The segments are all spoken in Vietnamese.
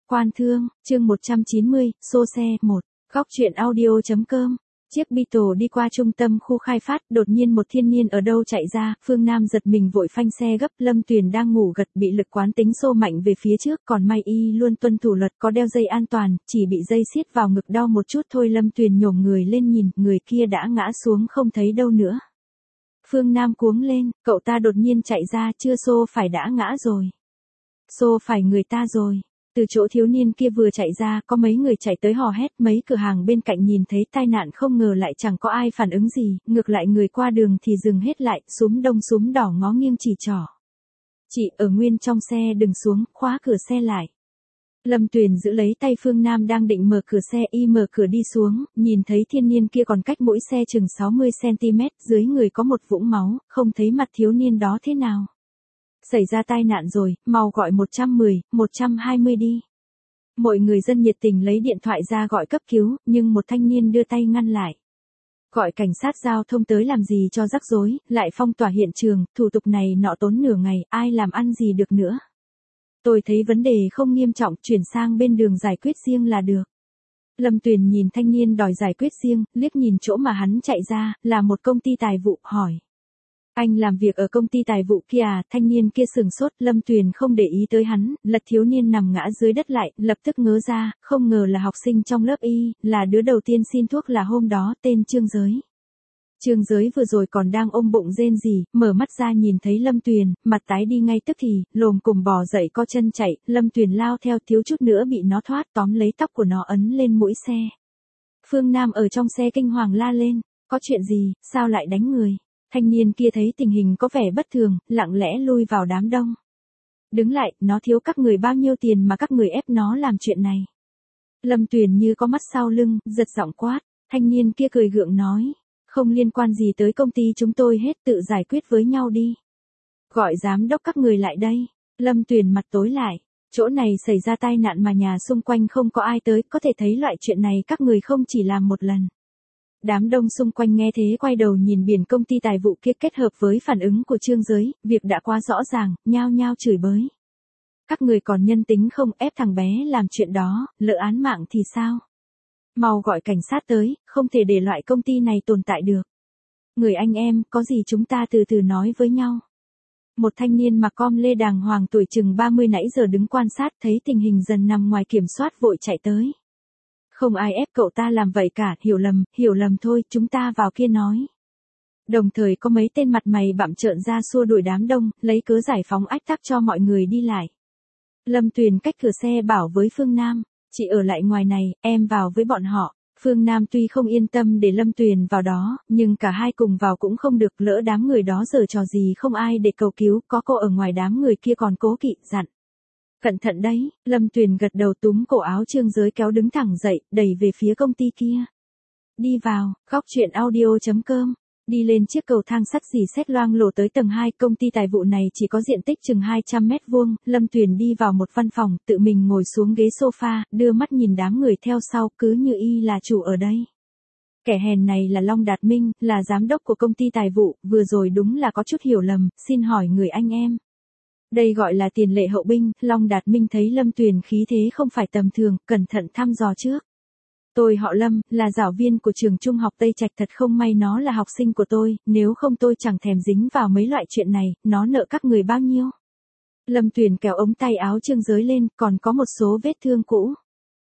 Quan thương, chương 190, xô xe, 1. Góc truyện audio.com. Chiếc Beetle đi qua trung tâm khu khai phát, đột nhiên một thiên niên ở đâu chạy ra, Phương Nam giật mình vội phanh xe gấp, Lâm Tuyền đang ngủ gật bị lực quán tính xô mạnh về phía trước, còn may y luôn tuân thủ luật có đeo dây an toàn, chỉ bị dây siết vào ngực đau một chút thôi. Lâm Tuyền nhổm người lên nhìn, người kia đã ngã xuống không thấy đâu nữa. Phương Nam cuống lên, cậu ta đột nhiên chạy ra, chưa xô phải đã ngã rồi. Xô phải người ta rồi. Từ chỗ thiếu niên kia vừa chạy ra, có mấy người chạy tới hò hét, mấy cửa hàng bên cạnh nhìn thấy tai nạn không ngờ lại chẳng có ai phản ứng gì, ngược lại người qua đường thì dừng hết lại, xúm đông xúm đỏ ngó nghiêng chỉ trỏ. Chị ở nguyên trong xe đừng xuống, khóa cửa xe lại. Lâm Tuyền giữ lấy tay Phương Nam đang định mở cửa xe, y mở cửa đi xuống, nhìn thấy thiên niên kia còn cách mỗi xe chừng 60cm, dưới người có một vũng máu, không thấy mặt thiếu niên đó thế nào. Xảy ra tai nạn rồi, mau gọi 110, 120 đi. Mọi người dân nhiệt tình lấy điện thoại ra gọi cấp cứu, nhưng một thanh niên đưa tay ngăn lại. Gọi cảnh sát giao thông tới làm gì cho rắc rối, lại phong tỏa hiện trường, thủ tục này nọ tốn nửa ngày, ai làm ăn gì được nữa. Tôi thấy vấn đề không nghiêm trọng, chuyển sang bên đường giải quyết riêng là được. Lâm Tuyền nhìn thanh niên đòi giải quyết riêng, liếc nhìn chỗ mà hắn chạy ra, là một công ty tài vụ, hỏi. Anh làm việc ở công ty tài vụ kia à? Thanh niên kia sừng sốt, Lâm Tuyền không để ý tới hắn, lật thiếu niên nằm ngã dưới đất lại, lập tức ngớ ra, không ngờ là học sinh trong lớp y, là đứa đầu tiên xin thuốc là hôm đó, tên Trương Giới. Trương Giới vừa rồi còn đang ôm bụng rên rỉ, mở mắt ra nhìn thấy Lâm Tuyền, mặt tái đi ngay tức thì, lồm cồm bò dậy co chân chạy, Lâm Tuyền lao theo thiếu chút nữa bị nó thoát, tóm lấy tóc của nó ấn lên mũi xe. Phương Nam ở trong xe kinh hoàng la lên, có chuyện gì, sao lại đánh người? Thanh niên kia thấy tình hình có vẻ bất thường, lặng lẽ lui vào đám đông. Đứng lại, nó thiếu các người bao nhiêu tiền mà các người ép nó làm chuyện này. Lâm Tuyền như có mắt sau lưng, giật giọng quát, thanh niên kia cười gượng nói, không liên quan gì tới công ty chúng tôi hết, tự giải quyết với nhau đi. Gọi giám đốc các người lại đây. Lâm Tuyền mặt tối lại, chỗ này xảy ra tai nạn mà nhà xung quanh không có ai tới, có thể thấy loại chuyện này các người không chỉ làm một lần. Đám đông xung quanh nghe thế quay đầu nhìn biển công ty tài vụ kia kết hợp với phản ứng của Trương Giới, việc đã quá rõ ràng, nhao nhao chửi bới. Các người còn nhân tính không, ép thằng bé làm chuyện đó, lỡ án mạng thì sao? Mau gọi cảnh sát tới, không thể để loại công ty này tồn tại được. Người anh em, có gì chúng ta từ từ nói với nhau. Một thanh niên mặc com lê đàng hoàng tuổi chừng 30 nãy giờ đứng quan sát thấy tình hình dần nằm ngoài kiểm soát vội chạy tới. Không ai ép cậu ta làm vậy cả, hiểu lầm thôi, chúng ta vào kia nói. Đồng thời có mấy tên mặt mày bặm trợn ra xua đuổi đám đông, lấy cớ giải phóng ách tắc cho mọi người đi lại. Lâm Tuyền cách cửa xe bảo với Phương Nam, chị ở lại ngoài này, em vào với bọn họ. Phương Nam tuy không yên tâm để Lâm Tuyền vào đó, nhưng cả hai cùng vào cũng không được, lỡ đám người đó giở trò gì không ai để cầu cứu, có cô ở ngoài đám người kia còn cố kỵ, dặn. Cẩn thận đấy, Lâm Tuyền gật đầu túm cổ áo Trương Giới kéo đứng thẳng dậy, đẩy về phía công ty kia. Đi vào, góc truyện audio.com. Đi lên chiếc cầu thang sắt dì xét loang lổ tới tầng 2, công ty tài vụ này chỉ có diện tích chừng 200 mét vuông, Lâm Tuyền đi vào một văn phòng, tự mình ngồi xuống ghế sofa, đưa mắt nhìn đám người theo sau, cứ như y là chủ ở đây. Kẻ hèn này là Long Đạt Minh, là giám đốc của công ty tài vụ, vừa rồi đúng là có chút hiểu lầm, xin hỏi người anh em. Đây gọi là tiền lệ hậu binh, Long Đạt Minh thấy Lâm Tuyền khí thế không phải tầm thường, cẩn thận thăm dò trước. Tôi họ Lâm, là giáo viên của trường trung học Tây Trạch, thật không may nó là học sinh của tôi, nếu không tôi chẳng thèm dính vào mấy loại chuyện này, nó nợ các người bao nhiêu. Lâm Tuyền kéo ống tay áo Trương Giới lên, còn có một số vết thương cũ.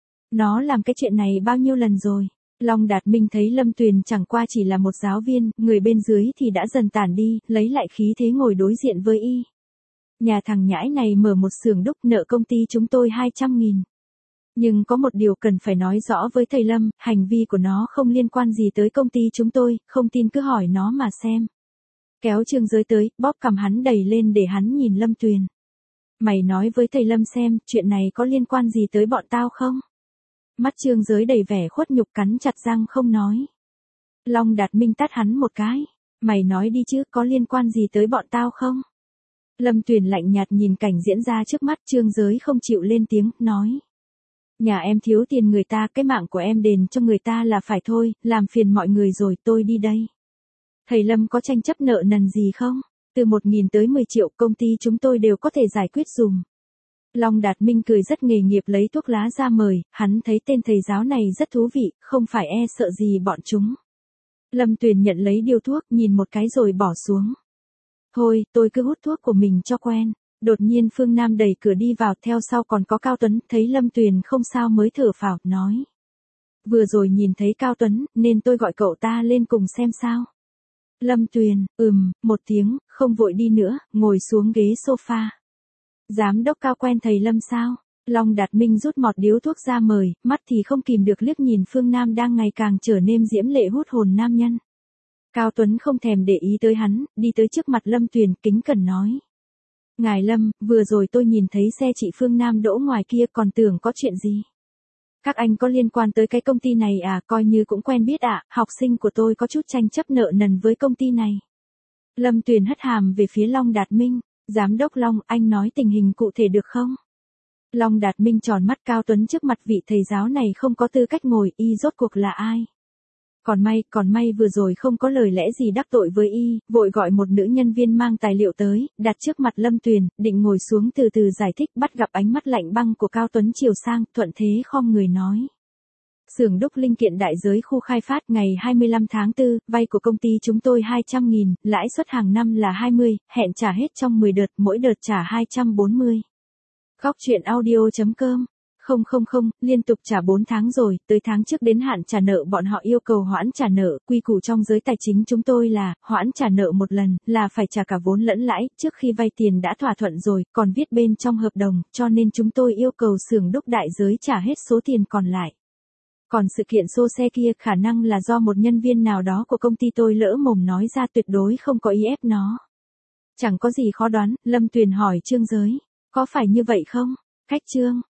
Nó làm cái chuyện này bao nhiêu lần rồi. Long Đạt Minh thấy Lâm Tuyền chẳng qua chỉ là một giáo viên, người bên dưới thì đã dần tản đi, lấy lại khí thế ngồi đối diện với y. Nhà thằng nhãi này mở một xưởng đúc, nợ công ty chúng tôi 200.000. Nhưng có một điều cần phải nói rõ với thầy Lâm, hành vi của nó không liên quan gì tới công ty chúng tôi, không tin cứ hỏi nó mà xem. Kéo Trương Giới tới, bóp cằm hắn đẩy lên để hắn nhìn Lâm Tuyền. Mày nói với thầy Lâm xem, chuyện này có liên quan gì tới bọn tao không? Mắt Trương Giới đầy vẻ khuất nhục, cắn chặt răng không nói. Long Đạt Minh tát hắn một cái. Mày nói đi chứ, có liên quan gì tới bọn tao không? Lâm Tuyền lạnh nhạt nhìn cảnh diễn ra trước mắt, Trương Giới không chịu lên tiếng, nói. Nhà em thiếu tiền người ta, cái mạng của em đền cho người ta là phải thôi, làm phiền mọi người rồi, tôi đi đây. Thầy Lâm có tranh chấp nợ nần gì không? Từ 1.000 tới 10 triệu, công ty chúng tôi đều có thể giải quyết dùm. Long Đạt Minh cười rất nghề nghiệp lấy thuốc lá ra mời, hắn thấy tên thầy giáo này rất thú vị, không phải e sợ gì bọn chúng. Lâm Tuyền nhận lấy điếu thuốc, nhìn một cái rồi bỏ xuống. Thôi, tôi cứ hút thuốc của mình cho quen. Đột nhiên Phương Nam đẩy cửa đi vào, theo sau còn có Cao Tuấn, thấy Lâm Tuyền không sao mới thở phào, nói. Vừa rồi nhìn thấy Cao Tuấn, nên tôi gọi cậu ta lên cùng xem sao. Lâm Tuyền, một tiếng, không vội đi nữa, ngồi xuống ghế sofa. Giám đốc Cao quen thầy Lâm sao? Long Đạt Minh rút mọt điếu thuốc ra mời, mắt thì không kìm được liếc nhìn Phương Nam đang ngày càng trở nên diễm lệ hút hồn nam nhân. Cao Tuấn không thèm để ý tới hắn, đi tới trước mặt Lâm Tuyền, kính cẩn nói. Ngài Lâm, vừa rồi tôi nhìn thấy xe chị Phương Nam đỗ ngoài kia, còn tưởng có chuyện gì. Các anh có liên quan tới cái công ty này à, coi như cũng quen biết ạ, học sinh của tôi có chút tranh chấp nợ nần với công ty này. Lâm Tuyền hất hàm về phía Long Đạt Minh, giám đốc Long, anh nói tình hình cụ thể được không? Long Đạt Minh tròn mắt. Cao Tuấn trước mặt vị thầy giáo này không có tư cách ngồi, y rốt cuộc là ai? Còn may vừa rồi không có lời lẽ gì đắc tội với y, vội gọi một nữ nhân viên mang tài liệu tới, đặt trước mặt Lâm Tuyền, định ngồi xuống từ từ giải thích, bắt gặp ánh mắt lạnh băng của Cao Tuấn chiều sang, thuận thế khom người nói. Xưởng đúc linh kiện Đại Giới khu khai phát ngày 25 tháng 4, vay của công ty chúng tôi 200.000, lãi suất hàng năm là 20, hẹn trả hết trong 10 đợt, mỗi đợt trả 240. Góc truyện audio.com. Không, liên tục trả 4 tháng rồi, tới tháng trước đến hạn trả nợ bọn họ yêu cầu hoãn trả nợ, quy củ trong giới tài chính chúng tôi là, hoãn trả nợ một lần, là phải trả cả vốn lẫn lãi, trước khi vay tiền đã thỏa thuận rồi, còn viết bên trong hợp đồng, cho nên chúng tôi yêu cầu xưởng đúc Đại Giới trả hết số tiền còn lại. Còn sự kiện xô xe kia khả năng là do một nhân viên nào đó của công ty tôi lỡ mồm nói ra, tuyệt đối không có ý ép nó. Chẳng có gì khó đoán, Lâm Tuyền hỏi Trương Giới, có phải như vậy không? Khách Trương,